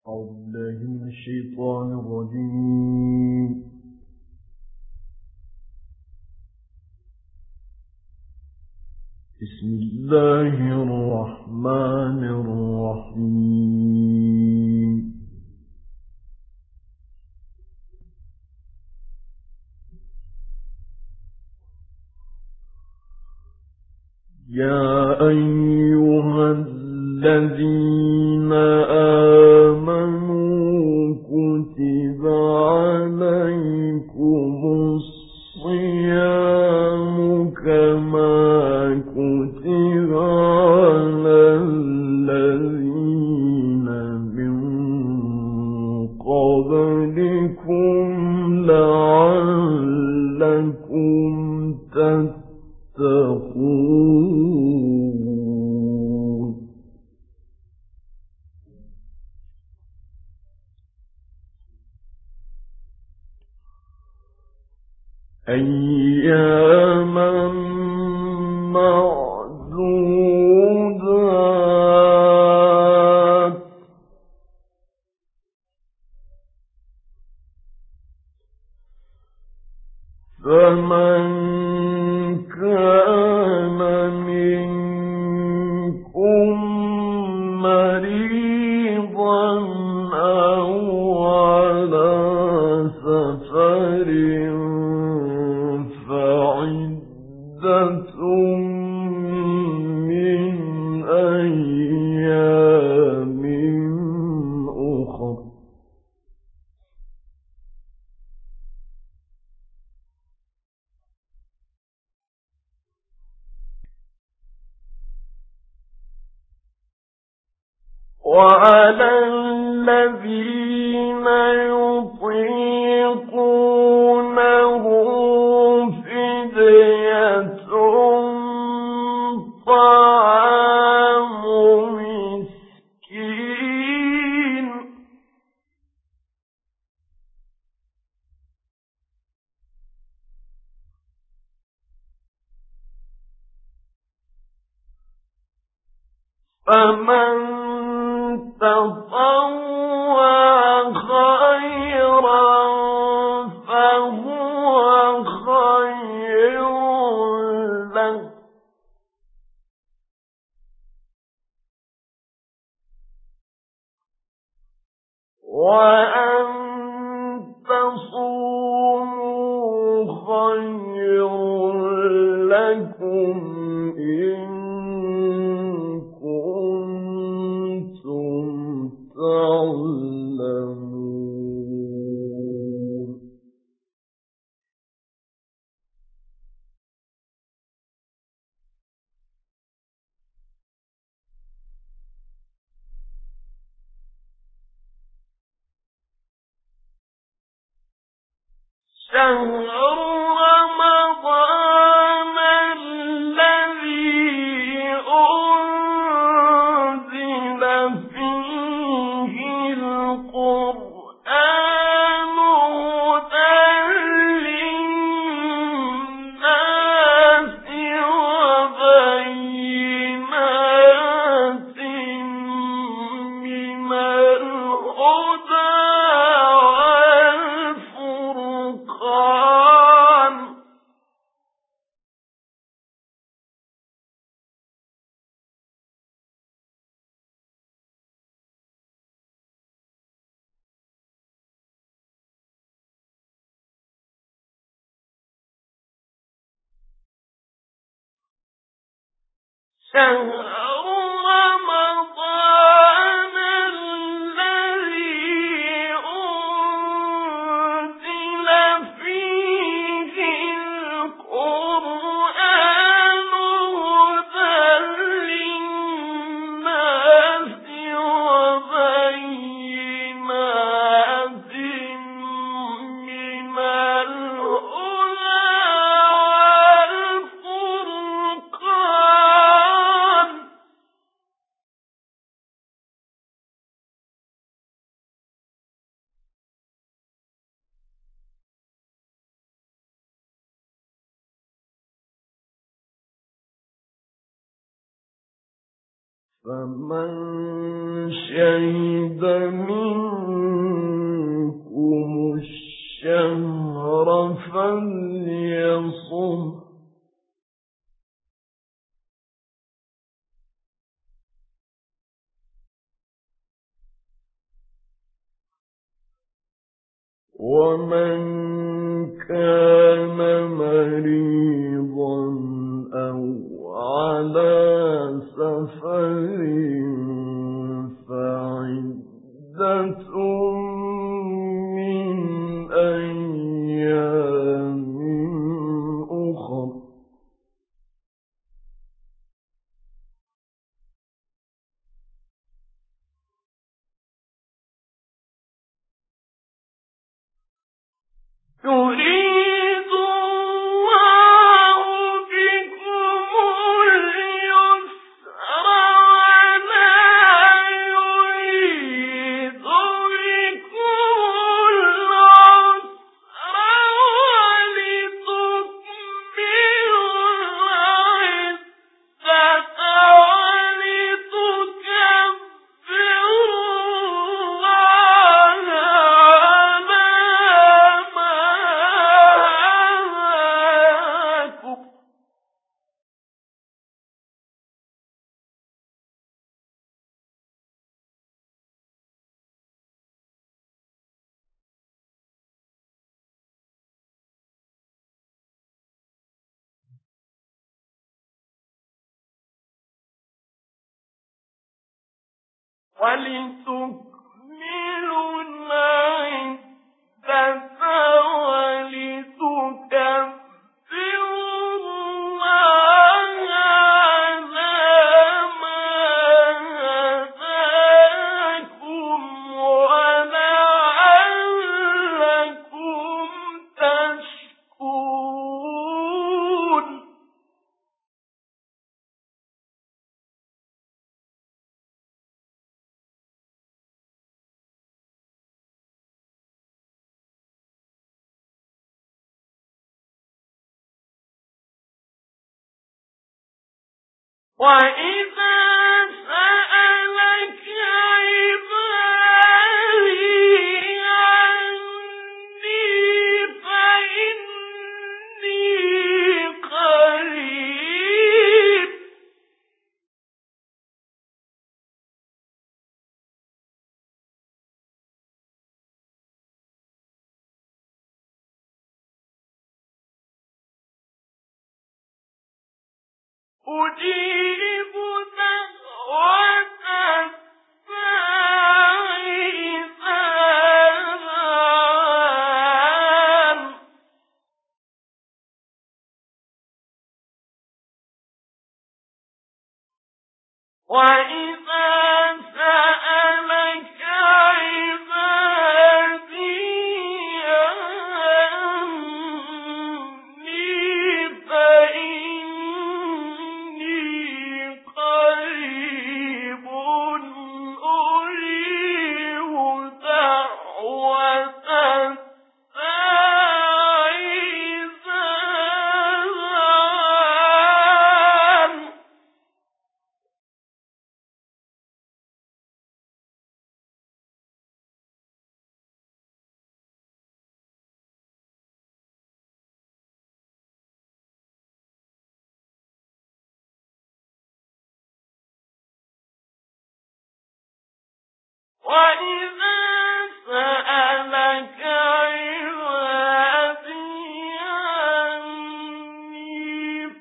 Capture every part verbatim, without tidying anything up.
أعوذ بالله من الشيطان الرجيم. بسم الله الرحمن الرحيم. يا أيها الذين آمنوا كتب عليكم الصيام كما كتب على الذين من قبلكم لعلكم تتقون. أياما معدودات فمن كان منكم مريضا أو على سفر فعدة من أيام أخر. وعلى الذين يطيقونه فدية طعام مسكين فمن تطوع خيرا فهو خير له وأن تصوموا خير لكم إن تعلمون. شهر رمضان الذي أنزل فيه القرآن هدى للناس وبينات من الهدى والفرقان. شهر رمضان الذي أنزل فيه القرآن هدى للناس وبينات من الهدى والفرقان. فمن شهد منكم الشهر فليصم. ومن كان مريضا أو على سفر فعدة من أيام أخر. يريد الله بكم اليسر ولا يريد بكم العسر ولتكملوا العدة ولتكملوا العدة ولتكبروا الله على ما هداكم ولعلكم تشكرون. وَإِذَا سَأَلَكَ عِبَادِي عَنِّي فَإِنِّي قَرِيبٌ أُجِيبُ دَعْوَةَ الدَّاعِ إِذَا دَعَانِ. وَإِذَا سَأَلَكَ عِبَادِي عَنِّي فَإِنِّي قَرِيبٌ أُجِيبُ دَعْوَةَ الدَّاعِ إِذَا دَعَانِ. وَإِذَا سَأَلَكَ عِبَادِي عَنِّي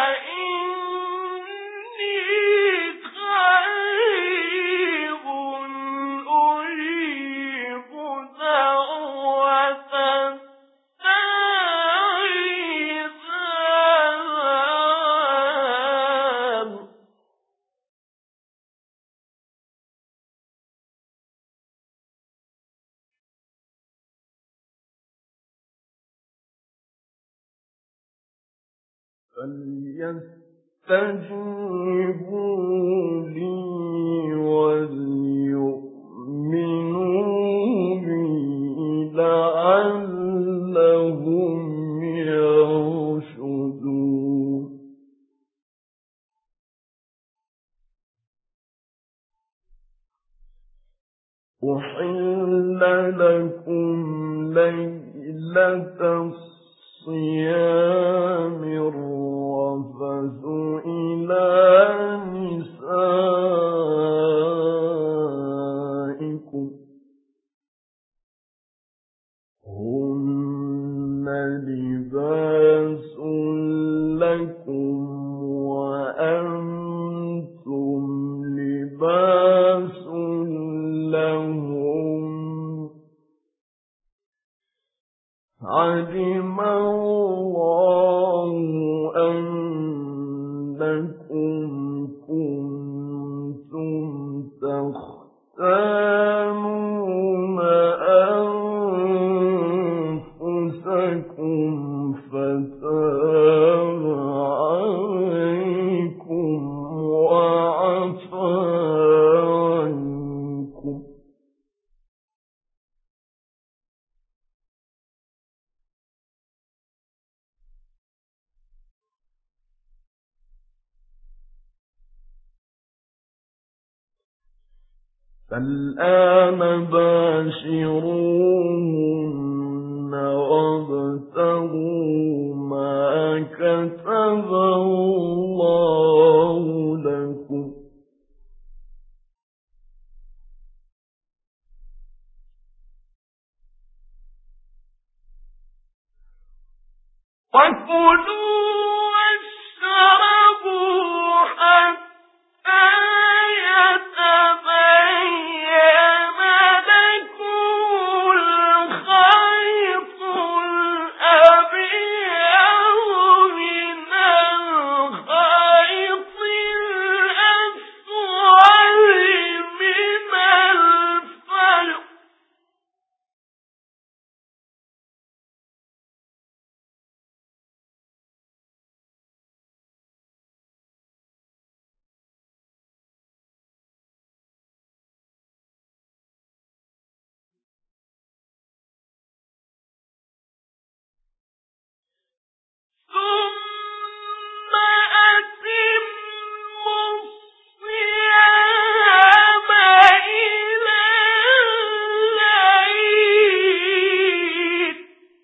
فَإِنِّي قَرِيبٌ أُجِيبُ دَعْوَةَ الدَّاعِ إِذَا دَعَانِ. فَلْيَسْتَجِيبُوا لِي وَلْيُؤْمِنُوا بِي لَعَلَّهُمْ يَرْشُدُونَ. لكم ليلة الصيام الرفث إلى نسائكم هن لباس لكم وأنتم لباس لهم علم الله أنكم كنتم تختانون أنفسكم فتاب عليكم وعفى عنكم فالآن باشروهن وابتغوا ما كتب الله لكم وكلوا واشربوا حتى يتبين لكم الخيط الأبيض من الخيط الأسود من الفجر ثم أتموا الصيام إلى الليل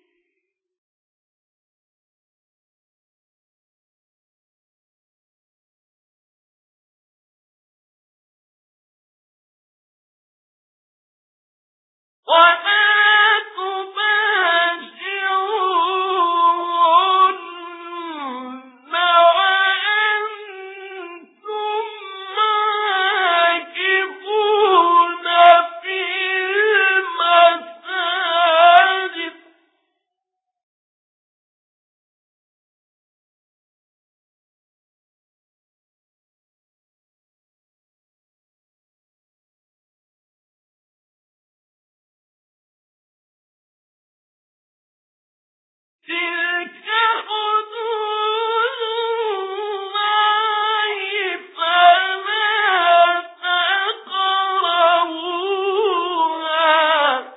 ولا تباشروهن وأنتم عاكفون في المساجد تلك حدود الله فلا تقربوها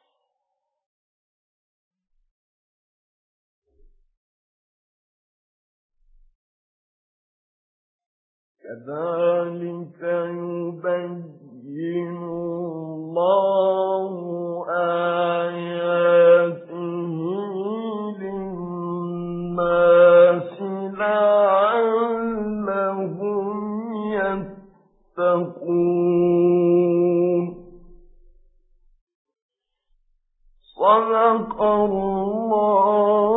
كذلك يبين الله آياته للناس لعلهم يتقون صدق الله